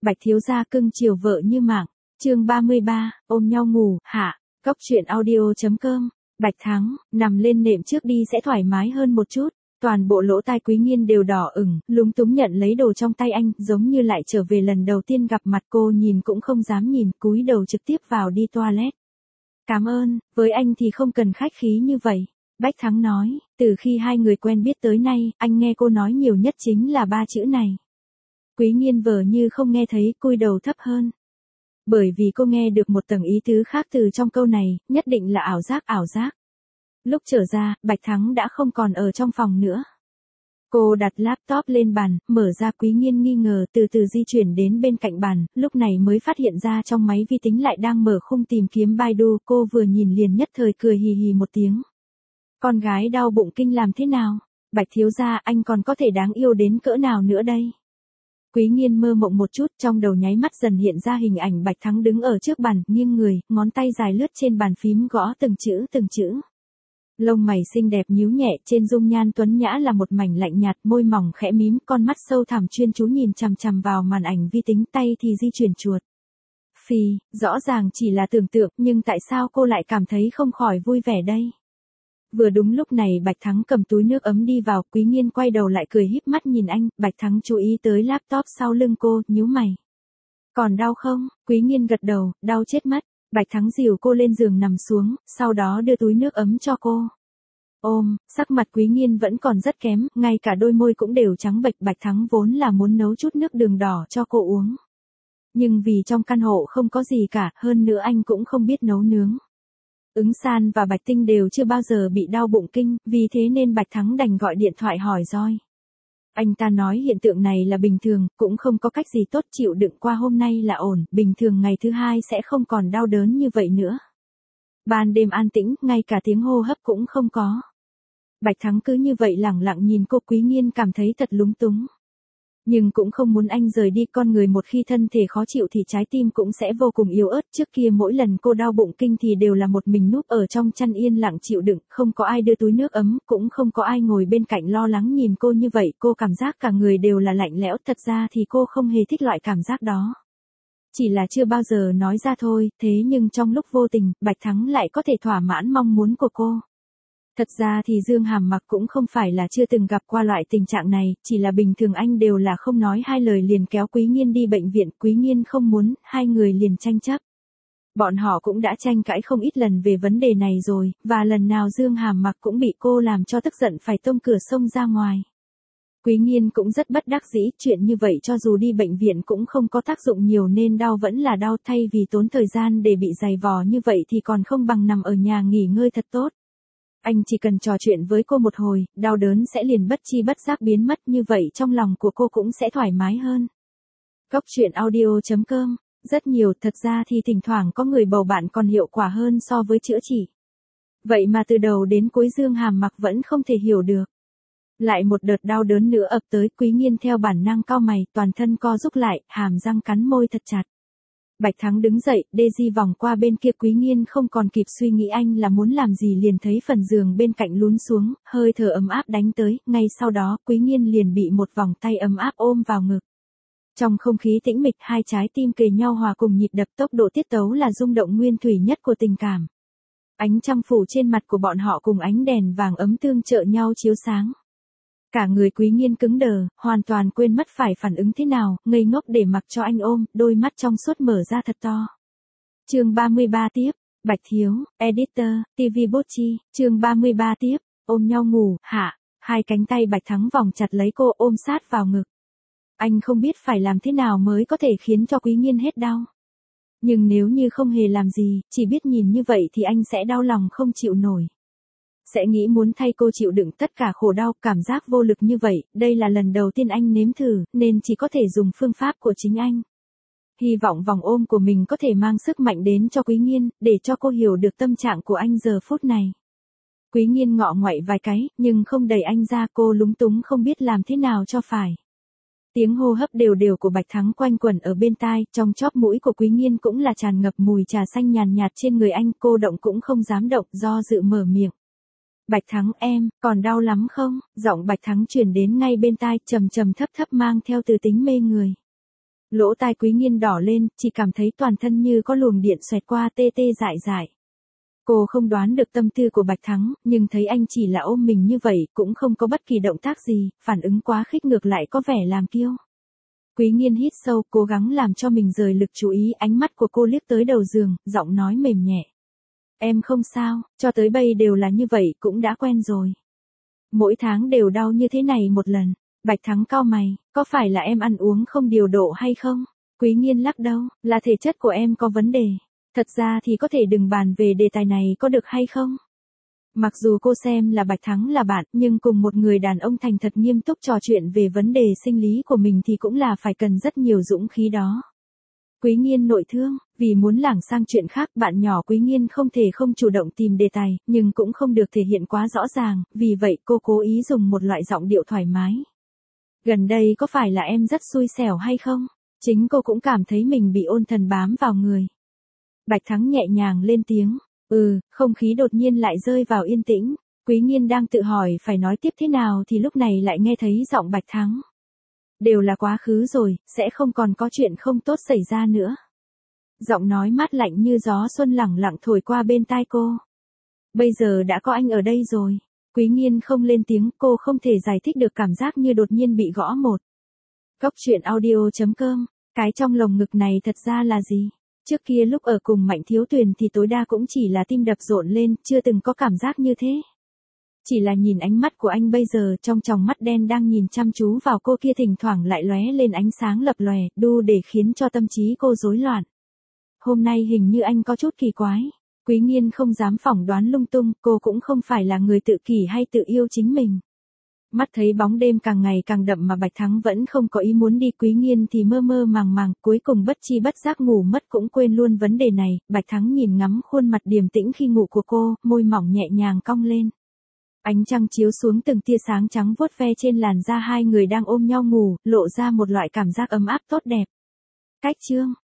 Bạch thiếu gia cưng chiều vợ như mạng. Chương 33, ôm nhau ngủ, hạ. Cốc truyện audio.com. Bạch Thắng, nằm lên nệm trước đi sẽ thoải mái hơn một chút. Toàn bộ lỗ tai Quý Nghiên đều đỏ ửng, lúng túng nhận lấy đồ trong tay anh, giống như lại trở về lần đầu tiên gặp mặt. Cô nhìn cũng không dám nhìn, cúi đầu trực tiếp vào đi toilet. Cảm ơn, với anh thì không cần khách khí như vậy. Bạch Thắng nói, từ khi hai người quen biết tới nay, anh nghe cô nói nhiều nhất chính là 3 chữ này. Quý Nghiên vờ như không nghe thấy, cúi đầu thấp hơn. Bởi vì cô nghe được một tầng ý tứ khác từ trong câu này, nhất định là ảo giác. Lúc trở ra, Bạch Thắng đã không còn ở trong phòng nữa. Cô đặt laptop lên bàn, mở ra. Quý Nghiên nghi ngờ từ từ di chuyển đến bên cạnh bàn, lúc này mới phát hiện ra trong máy vi tính lại đang mở khung tìm kiếm Baidu. Cô vừa nhìn liền nhất thời cười hì hì một tiếng. Con gái đau bụng kinh làm thế nào? Bạch thiếu gia, anh còn có thể đáng yêu đến cỡ nào nữa đây? Quý Nghiên mơ mộng một chút, trong đầu nháy mắt dần hiện ra hình ảnh Bạch Thắng đứng ở trước bàn, nghiêng người, ngón tay dài lướt trên bàn phím gõ từng chữ. Lông mày xinh đẹp nhíu nhẹ, trên dung nhan tuấn nhã là một mảnh lạnh nhạt, môi mỏng khẽ mím, con mắt sâu thẳm chuyên chú nhìn chằm chằm vào màn ảnh vi tính, tay thì di chuyển chuột. Phì, rõ ràng chỉ là tưởng tượng, nhưng tại sao cô lại cảm thấy không khỏi vui vẻ đây? Vừa đúng lúc này Bạch Thắng cầm túi nước ấm đi vào, Quý Nghiên quay đầu lại cười híp mắt nhìn anh. Bạch Thắng chú ý tới laptop sau lưng cô, nhíu mày. Còn đau không? Quý Nghiên gật đầu, đau chết mất. Bạch Thắng dìu cô lên giường nằm xuống, sau đó đưa túi nước ấm cho cô. Ôm, sắc mặt Quý Nghiên vẫn còn rất kém, ngay cả đôi môi cũng đều trắng bệch. Bạch Thắng vốn là muốn nấu chút nước đường đỏ cho cô uống. Nhưng vì trong căn hộ không có gì cả, hơn nữa anh cũng không biết nấu nướng. Ứng San và Bạch Tinh đều chưa bao giờ bị đau bụng kinh, vì thế nên Bạch Thắng đành gọi điện thoại hỏi Joy. Anh ta nói hiện tượng này là bình thường, cũng không có cách gì tốt, chịu đựng qua hôm nay là ổn, bình thường ngày thứ hai sẽ không còn đau đớn như vậy nữa. Ban đêm an tĩnh, ngay cả tiếng hô hấp cũng không có. Bạch Thắng cứ như vậy lẳng lặng nhìn cô. Quý Nghiên cảm thấy thật lúng túng. Nhưng cũng không muốn anh rời đi, con người một khi thân thể khó chịu thì trái tim cũng sẽ vô cùng yếu ớt. Trước kia mỗi lần cô đau bụng kinh thì đều là một mình núp ở trong chăn yên lặng chịu đựng, không có ai đưa túi nước ấm, cũng không có ai ngồi bên cạnh lo lắng nhìn cô như vậy, cô cảm giác cả người đều là lạnh lẽo. Thật ra thì cô không hề thích loại cảm giác đó. Chỉ là chưa bao giờ nói ra thôi, thế nhưng trong lúc vô tình, Bạch Thắng lại có thể thỏa mãn mong muốn của cô. Thật ra thì Dương Hàm Mặc cũng không phải là chưa từng gặp qua loại tình trạng này, chỉ là bình thường anh đều là không nói hai lời liền kéo Quý Nghiên đi bệnh viện. Quý Nghiên không muốn, hai người liền tranh chấp. Bọn họ cũng đã tranh cãi không ít lần về vấn đề này rồi, và lần nào Dương Hàm Mặc cũng bị cô làm cho tức giận phải tông cửa xông ra ngoài. Quý Nghiên cũng rất bất đắc dĩ, chuyện như vậy cho dù đi bệnh viện cũng không có tác dụng nhiều nên đau vẫn là đau, thay vì tốn thời gian để bị giày vò như vậy thì còn không bằng nằm ở nhà nghỉ ngơi thật tốt. Anh chỉ cần trò chuyện với cô một hồi, đau đớn sẽ liền bất chi bất giác biến mất, như vậy trong lòng của cô cũng sẽ thoải mái hơn. Cốc truyện audio.com. Rất nhiều, thật ra thì thỉnh thoảng có người bầu bạn còn hiệu quả hơn so với chữa trị. Vậy mà từ đầu đến cuối Dương Hàm Mặc vẫn không thể hiểu được. Lại một đợt đau đớn nữa ập tới, Quý Nghiên theo bản năng cau mày, toàn thân co rúm lại, hàm răng cắn môi thật chặt. Bạch Thắng đứng dậy, Daisy vòng qua bên kia. Quý Nghiên không còn kịp suy nghĩ anh là muốn làm gì liền thấy phần giường bên cạnh lún xuống, hơi thở ấm áp đánh tới, ngay sau đó Quý Nghiên liền bị một vòng tay ấm áp ôm vào ngực. Trong không khí tĩnh mịch, hai trái tim kề nhau hòa cùng nhịp đập, tốc độ tiết tấu là rung động nguyên thủy nhất của tình cảm. Ánh trăng phủ trên mặt của bọn họ cùng ánh đèn vàng ấm tương trợ nhau chiếu sáng. Cả người Quý Nghiên cứng đờ, hoàn toàn quên mất phải phản ứng thế nào, ngây ngốc để mặc cho anh ôm, đôi mắt trong suốt mở ra thật to. Chương 33 tiếp, Bạch Thiếu, Editor, TV Botchi, chương 33 tiếp, ôm nhau ngủ, hạ. Hai cánh tay Bạch Thắng vòng chặt lấy cô, ôm sát vào ngực. Anh không biết phải làm thế nào mới có thể khiến cho Quý Nghiên hết đau. Nhưng nếu như không hề làm gì, chỉ biết nhìn như vậy thì anh sẽ đau lòng không chịu nổi. Sẽ nghĩ muốn thay cô chịu đựng tất cả khổ đau, cảm giác vô lực như vậy, đây là lần đầu tiên anh nếm thử, nên chỉ có thể dùng phương pháp của chính anh. Hy vọng vòng ôm của mình có thể mang sức mạnh đến cho Quý Nghiên, để cho cô hiểu được tâm trạng của anh giờ phút này. Quý Nghiên ngọ nguậy vài cái, nhưng không đẩy anh ra, cô lúng túng không biết làm thế nào cho phải. Tiếng hô hấp đều đều của Bạch Thắng quanh quẩn ở bên tai, trong chóp mũi của Quý Nghiên cũng là tràn ngập mùi trà xanh nhàn nhạt trên người anh, cô động cũng không dám động, do dự mở miệng. Bạch Thắng em, còn đau lắm không? Giọng Bạch Thắng truyền đến ngay bên tai, trầm trầm thấp thấp mang theo từ tính mê người. Lỗ tai Quý Nghiên đỏ lên, chỉ cảm thấy toàn thân như có luồng điện xoẹt qua tê tê dại dại. Cô không đoán được tâm tư của Bạch Thắng, nhưng thấy anh chỉ là ôm mình như vậy, cũng không có bất kỳ động tác gì, phản ứng quá khích ngược lại có vẻ làm kiêu. Quý Nghiên hít sâu, cố gắng làm cho mình rời lực chú ý, ánh mắt của cô liếc tới đầu giường, giọng nói mềm nhẹ. Em không sao, cho tới bây đều là như vậy, cũng đã quen rồi. Mỗi tháng đều đau như thế này một lần. Bạch Thắng cau mày, có phải là em ăn uống không điều độ hay không? Quý Nghiên lắc đầu, là thể chất của em có vấn đề. Thật ra thì có thể đừng bàn về đề tài này có được hay không? Mặc dù cô xem là Bạch Thắng là bạn, nhưng cùng một người đàn ông thành thật nghiêm túc trò chuyện về vấn đề sinh lý của mình thì cũng là phải cần rất nhiều dũng khí đó. Quý Nghiên nội thương, vì muốn lảng sang chuyện khác, bạn nhỏ Quý Nghiên không thể không chủ động tìm đề tài, nhưng cũng không được thể hiện quá rõ ràng, vì vậy cô cố ý dùng một loại giọng điệu thoải mái. Gần đây có phải là em rất xui xẻo hay không? Chính cô cũng cảm thấy mình bị ôn thần bám vào người. Bạch Thắng nhẹ nhàng lên tiếng. Không khí đột nhiên lại rơi vào yên tĩnh. Quý Nghiên đang tự hỏi phải nói tiếp thế nào thì lúc này lại nghe thấy giọng Bạch Thắng. Đều là quá khứ rồi, sẽ không còn có chuyện không tốt xảy ra nữa. Giọng nói mát lạnh như gió xuân lẳng lặng thổi qua bên tai cô. Bây giờ đã có anh ở đây rồi. Quý Nghiên không lên tiếng, cô không thể giải thích được cảm giác như đột nhiên bị gõ một. Cốc truyện audio.com, cái trong lồng ngực này thật ra là gì? Trước kia lúc ở cùng Mạnh Thiếu Tuyền thì tối đa cũng chỉ là tim đập rộn lên, chưa từng có cảm giác như thế. Chỉ là nhìn ánh mắt của anh bây giờ, trong tròng mắt đen đang nhìn chăm chú vào cô kia thỉnh thoảng lại lóe lên ánh sáng lập lòe, đủ để khiến cho tâm trí cô rối loạn. Hôm nay hình như anh có chút kỳ quái. Quý Nghiên không dám phỏng đoán lung tung, cô cũng không phải là người tự kỷ hay tự yêu chính mình. Mắt thấy bóng đêm càng ngày càng đậm mà Bạch Thắng vẫn không có ý muốn đi, Quý Nghiên thì mơ mơ màng màng, cuối cùng bất chi bất giác ngủ mất cũng quên luôn vấn đề này. Bạch Thắng nhìn ngắm khuôn mặt điềm tĩnh khi ngủ của cô, môi mỏng nhẹ nhàng cong lên. Ánh trăng chiếu xuống từng tia sáng trắng vuốt ve trên làn da hai người đang ôm nhau ngủ, lộ ra một loại cảm giác ấm áp tốt đẹp. Cách chương